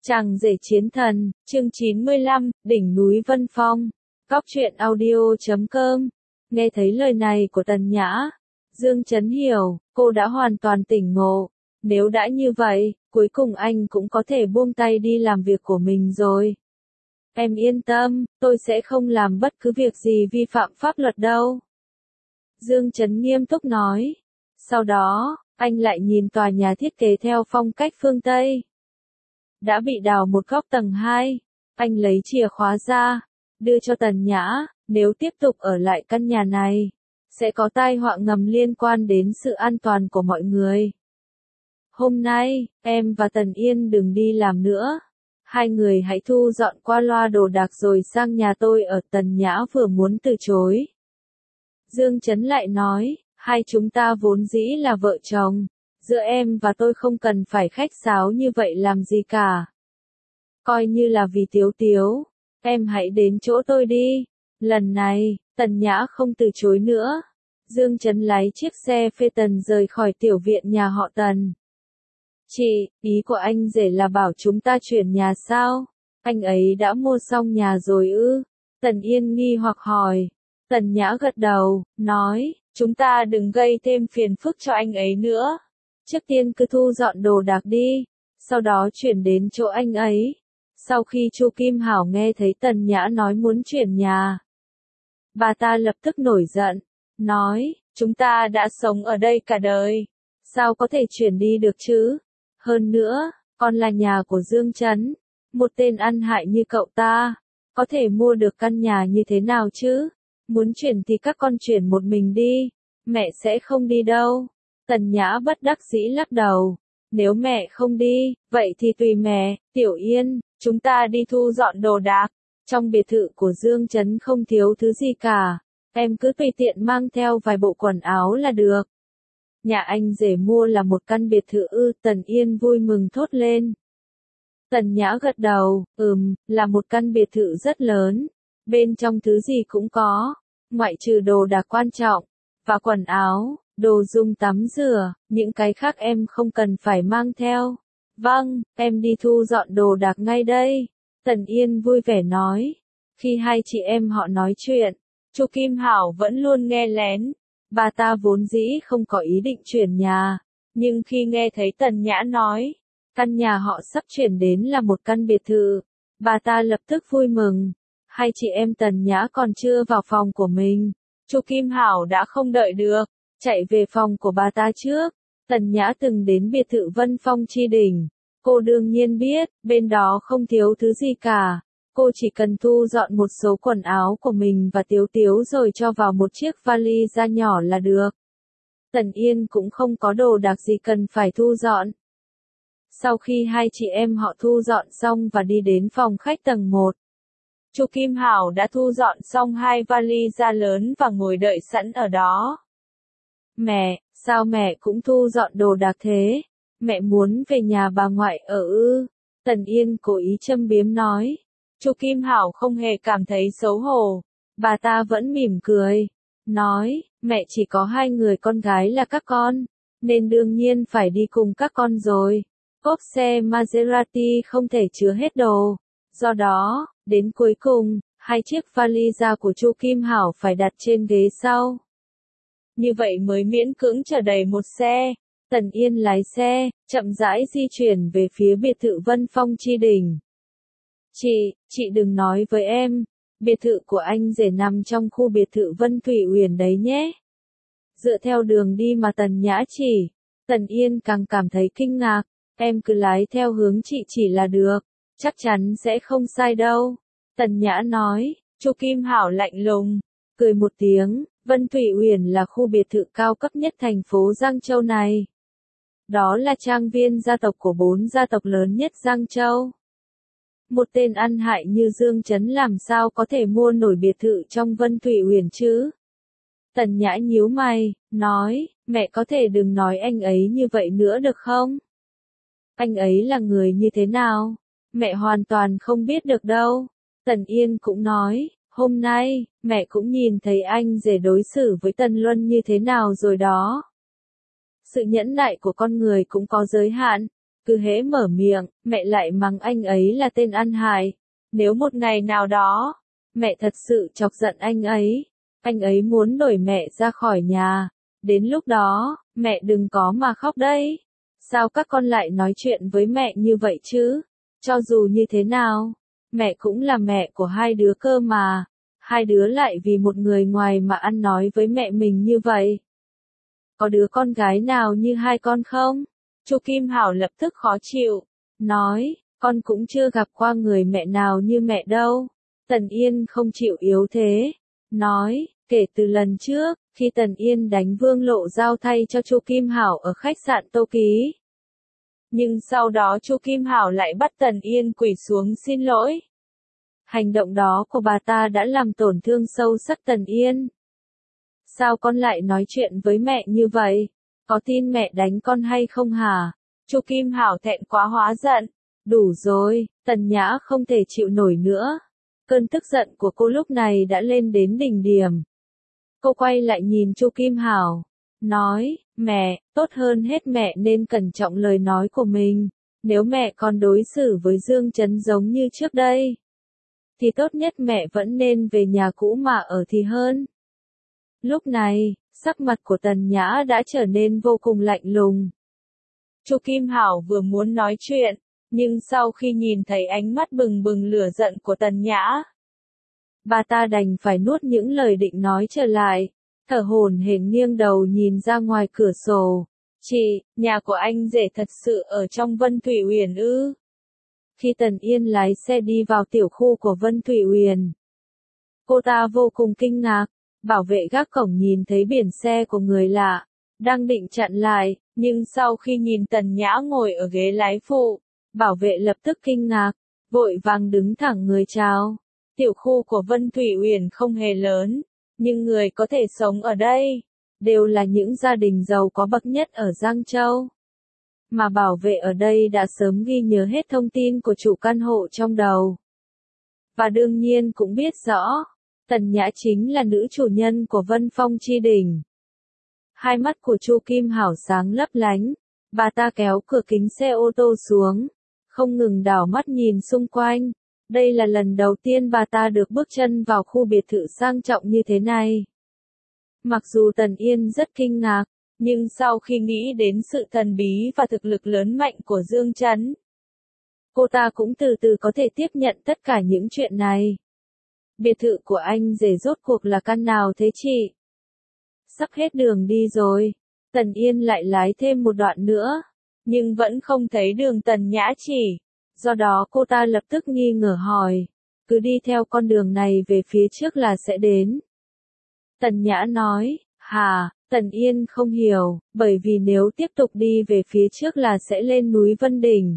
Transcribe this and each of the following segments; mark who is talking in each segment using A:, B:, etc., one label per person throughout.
A: Chàng rể chiến thần, chương 95, đỉnh núi Vân Phong. Cóc truyện audio.com. Nghe thấy lời này của Tần Nhã, Dương Chấn hiểu, cô đã hoàn toàn tỉnh ngộ. Nếu đã như vậy, cuối cùng anh cũng có thể buông tay đi làm việc của mình rồi. Em yên tâm, tôi sẽ không làm bất cứ việc gì vi phạm pháp luật đâu. Dương Chấn nghiêm túc nói. Sau đó, anh lại nhìn tòa nhà thiết kế theo phong cách phương Tây. Đã bị đào một góc tầng 2, anh lấy chìa khóa ra, đưa cho Tần Nhã, nếu tiếp tục ở lại căn nhà này, sẽ có tai họa ngầm liên quan đến sự an toàn của mọi người. Hôm nay, em và Tần Yên đừng đi làm nữa. Hai người hãy thu dọn qua loa đồ đạc rồi sang nhà tôi ở. Tần Nhã vừa muốn từ chối. Dương Chấn lại nói, hai chúng ta vốn dĩ là vợ chồng. Giữa em và tôi không cần phải khách sáo như vậy làm gì cả. Coi như là vì Tiếu Tiếu, em hãy đến chỗ tôi đi. Lần này, Tần Nhã không từ chối nữa. Dương Chấn lái chiếc xe phê tần rời khỏi tiểu viện nhà họ Tần. Chị, ý của anh rể là bảo chúng ta chuyển nhà sao? Anh ấy đã mua xong nhà rồi ư? Tần Yên nghi hoặc hỏi. Tần Nhã gật đầu, nói, chúng ta đừng gây thêm phiền phức cho anh ấy nữa. Trước tiên cứ thu dọn đồ đạc đi, sau đó chuyển đến chỗ anh ấy. Sau khi Chu Kim Hảo nghe thấy Tần Nhã nói muốn chuyển nhà, bà ta lập tức nổi giận, nói, chúng ta đã sống ở đây cả đời, sao có thể chuyển đi được chứ? Hơn nữa, còn là nhà của Dương Chấn, một tên ăn hại như cậu ta, có thể mua được căn nhà như thế nào chứ? Muốn chuyển thì các con chuyển một mình đi, mẹ sẽ không đi đâu. Tần Nhã bất đắc dĩ lắc đầu. Nếu mẹ không đi, vậy thì tùy mẹ. Tiểu Yên, chúng ta đi thu dọn đồ đạc. Trong biệt thự của Dương Chấn không thiếu thứ gì cả. Em cứ tùy tiện mang theo vài bộ quần áo là được. Nhà anh rể mua là một căn biệt thự ư? Tần Yên vui mừng thốt lên. Tần Nhã gật đầu, là một căn biệt thự rất lớn. Bên trong thứ gì cũng có, ngoại trừ đồ đạc quan trọng, và quần áo. Đồ dùng tắm rửa, những cái khác em không cần phải mang theo. Vâng, em đi thu dọn đồ đạc ngay đây. Tần Yên vui vẻ nói. Khi hai chị em họ nói chuyện, Chu Kim Hảo vẫn luôn nghe lén. Bà ta vốn dĩ không có ý định chuyển nhà, nhưng khi nghe thấy Tần Nhã nói, căn nhà họ sắp chuyển đến là một căn biệt thự, bà ta lập tức vui mừng. Hai chị em Tần Nhã còn chưa vào phòng của mình, Chu Kim Hảo đã không đợi được, chạy về phòng của bà ta trước. Tần Nhã từng đến biệt thự Vân Phong Chi Đỉnh. Cô đương nhiên biết, bên đó không thiếu thứ gì cả. Cô chỉ cần thu dọn một số quần áo của mình và Tiếu Tiếu rồi cho vào một chiếc vali da nhỏ là được. Tần Yên cũng không có đồ đạc gì cần phải thu dọn. Sau khi hai chị em họ thu dọn xong và đi đến phòng khách tầng 1. Chu Kim Hảo đã thu dọn xong hai vali da lớn và ngồi đợi sẵn ở đó. Mẹ, sao mẹ cũng thu dọn đồ đạc thế? Mẹ muốn về nhà bà ngoại ở ư? Tần Yên cố ý châm biếm nói. Chu Kim Hảo không hề cảm thấy xấu hổ. Bà ta vẫn mỉm cười. Nói, mẹ chỉ có hai người con gái là các con, nên đương nhiên phải đi cùng các con rồi. Cốp xe Maserati không thể chứa hết đồ. Do đó, đến cuối cùng, hai chiếc vali da của Chu Kim Hảo phải đặt trên ghế sau. Như vậy mới miễn cưỡng chở đầy một xe. Tần Yên lái xe, chậm rãi di chuyển về phía biệt thự Vân Phong Chi Đỉnh. Chị đừng nói với em, biệt thự của anh rể nằm trong khu biệt thự Vân Thủy Uyển đấy nhé. Dựa theo đường đi mà Tần Nhã chỉ, Tần Yên càng cảm thấy kinh ngạc, em cứ lái theo hướng chị chỉ là được, chắc chắn sẽ không sai đâu. Tần Nhã nói. Chu Kim Hảo lạnh lùng, cười một tiếng. Vân Thủy Uyển là khu biệt thự cao cấp nhất thành phố Giang Châu này. Đó là trang viên gia tộc của 4 gia tộc lớn nhất Giang Châu. Một tên ăn hại như Dương Chấn làm sao có thể mua nổi biệt thự trong Vân Thủy Uyển chứ? Tần Nhã nhíu mày, nói, mẹ có thể đừng nói anh ấy như vậy nữa được không? Anh ấy là người như thế nào? Mẹ hoàn toàn không biết được đâu. Tần Yên cũng nói. Hôm nay, mẹ cũng nhìn thấy anh rể đối xử với Tần Luân như thế nào rồi đó. Sự nhẫn nại của con người cũng có giới hạn. Cứ hễ mở miệng, mẹ lại mắng anh ấy là tên ăn hại. Nếu một ngày nào đó, mẹ thật sự chọc giận anh ấy muốn đuổi mẹ ra khỏi nhà. Đến lúc đó, mẹ đừng có mà khóc đấy. Sao các con lại nói chuyện với mẹ như vậy chứ? Cho dù như thế nào, mẹ cũng là mẹ của hai đứa cơ mà. Hai đứa lại vì một người ngoài mà ăn nói với mẹ mình như vậy. Có đứa con gái nào như hai con không? Chu Kim Hảo lập tức khó chịu, nói, con cũng chưa gặp qua người mẹ nào như mẹ đâu. Tần Yên không chịu yếu thế, nói, kể từ lần trước, khi Tần Yên đánh Vương Lộ giao thay cho Chu Kim Hảo ở khách sạn Tô Ký. Nhưng sau đó Chu Kim Hảo lại bắt Tần Yên quỳ xuống xin lỗi. Hành động đó của bà ta đã làm tổn thương sâu sắc Tần Yên. Sao con lại nói chuyện với mẹ như vậy? Có tin mẹ đánh con hay không hả? Chu Kim Hảo thẹn quá hóa giận. Đủ rồi, Tần Nhã không thể chịu nổi nữa. Cơn tức giận của cô lúc này đã lên đến đỉnh điểm. Cô quay lại nhìn Chu Kim Hảo, nói, mẹ, tốt hơn hết mẹ nên cẩn trọng lời nói của mình. Nếu mẹ còn đối xử với Dương Chấn giống như trước đây, thì tốt nhất mẹ vẫn nên về nhà cũ mà ở thì hơn. Lúc này, sắc mặt của Tần Nhã đã trở nên vô cùng lạnh lùng. Chu Kim Hảo vừa muốn nói chuyện, nhưng sau khi nhìn thấy ánh mắt bừng bừng lửa giận của Tần Nhã, bà ta đành phải nuốt những lời định nói trở lại, thở hổn hển nghiêng đầu nhìn ra ngoài cửa sổ. Chị, nhà của anh rể thật sự ở trong Vân Thủy Uyển ư? Khi Tần Yên lái xe đi vào tiểu khu của Vân Thủy Uyển, cô ta vô cùng kinh ngạc. Bảo vệ gác cổng nhìn thấy biển xe của người lạ, đang định chặn lại, nhưng sau khi nhìn Tần Nhã ngồi ở ghế lái phụ, bảo vệ lập tức kinh ngạc, vội vàng đứng thẳng người chào. Tiểu khu của Vân Thủy Uyển không hề lớn, nhưng người có thể sống ở đây, đều là những gia đình giàu có bậc nhất ở Giang Châu. Mà bảo vệ ở đây đã sớm ghi nhớ hết thông tin của chủ căn hộ trong đầu. Và đương nhiên cũng biết rõ, Tần Nhã chính là nữ chủ nhân của Vân Phong Chi Đỉnh. Hai mắt của Chu Kim Hảo sáng lấp lánh, bà ta kéo cửa kính xe ô tô xuống, không ngừng đảo mắt nhìn xung quanh. Đây là lần đầu tiên bà ta được bước chân vào khu biệt thự sang trọng như thế này. Mặc dù Tần Yên rất kinh ngạc, nhưng sau khi nghĩ đến sự thần bí và thực lực lớn mạnh của Dương Chấn, cô ta cũng từ từ có thể tiếp nhận tất cả những chuyện này. Biệt thự của anh rể rốt cuộc là căn nào thế chị? Sắp hết đường đi rồi. Tần Yên lại lái thêm một đoạn nữa, nhưng vẫn không thấy đường Tần Nhã chỉ. Do đó cô ta lập tức nghi ngờ hỏi, cứ đi theo con đường này về phía trước là sẽ đến. Tần Nhã nói, hả? Tần Yên không hiểu, bởi vì nếu tiếp tục đi về phía trước là sẽ lên núi Vân Đỉnh.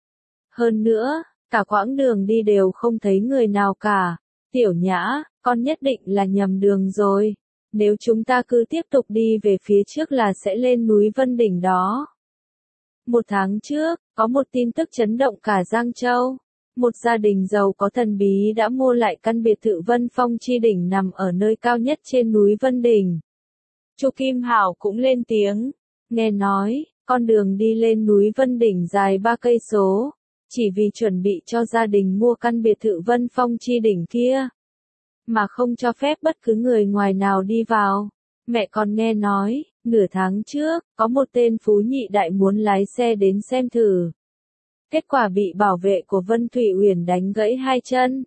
A: Hơn nữa, cả quãng đường đi đều không thấy người nào cả. Tiểu Nhã, con nhất định là nhầm đường rồi. Nếu chúng ta cứ tiếp tục đi về phía trước là sẽ lên núi Vân Đỉnh đó. Một tháng trước, có một tin tức chấn động cả Giang Châu. Một gia đình giàu có thần bí đã mua lại căn biệt thự Vân Phong Chi Đỉnh nằm ở nơi cao nhất trên núi Vân Đỉnh. Chu Kim Hảo cũng lên tiếng. Nghe nói, con đường đi lên núi Vân Đỉnh dài 3 cây số. Chỉ vì chuẩn bị cho gia đình mua căn biệt thự Vân Phong Chi Đỉnh kia, mà không cho phép bất cứ người ngoài nào đi vào. Mẹ còn nghe nói, nửa tháng trước, có một tên phú nhị đại muốn lái xe đến xem thử. Kết quả bị bảo vệ của Vân Thủy Uyển đánh gãy hai chân.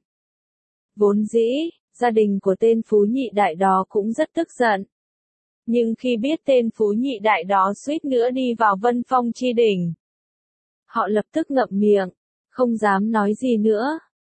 A: Vốn dĩ, gia đình của tên phú nhị đại đó cũng rất tức giận. Nhưng khi biết tên phú nhị đại đó suýt nữa đi vào Vân Phong Chi Đỉnh, họ lập tức ngậm miệng, không dám nói gì nữa.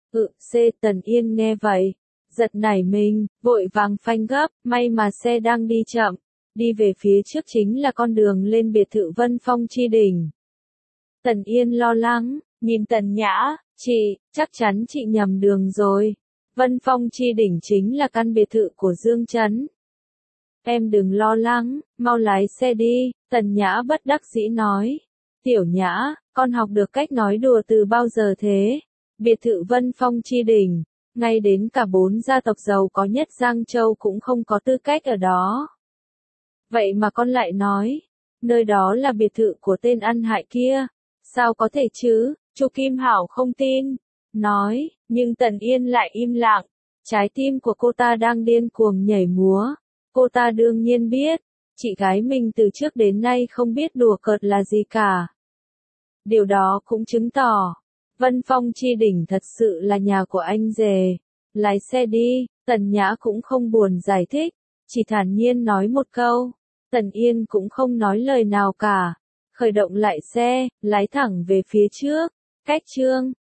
A: Tần Yên nghe vậy, giật nảy mình, vội vàng phanh gấp, may mà xe đang đi chậm, đi về phía trước chính là con đường lên biệt thự Vân Phong Chi Đỉnh. Tần Yên lo lắng, nhìn Tần Nhã, chị, chắc chắn chị nhầm đường rồi. Vân Phong Chi Đỉnh chính là căn biệt thự của Dương Chấn. Em đừng lo lắng, mau lái xe đi, Tần Nhã bất đắc dĩ nói. Tiểu Nhã, con học được cách nói đùa từ bao giờ thế? Biệt thự Vân Phong Chi Đỉnh, ngay đến cả 4 gia tộc giàu có nhất Giang Châu cũng không có tư cách ở đó. Vậy mà con lại nói, nơi đó là biệt thự của tên ăn hại kia. Sao có thể chứ, Chu Kim Hảo không tin. Nói, nhưng Tần Yên lại im lặng. Trái tim của cô ta đang điên cuồng nhảy múa. Cô ta đương nhiên biết, chị gái mình từ trước đến nay không biết đùa cợt là gì cả. Điều đó cũng chứng tỏ, Vân Phong Chi Đỉnh thật sự là nhà của anh rể. Lái xe đi, Tần Nhã cũng không buồn giải thích, chỉ thản nhiên nói một câu. Tần Yên cũng không nói lời nào cả. Khởi động lại xe, lái thẳng về phía trước. Cách chương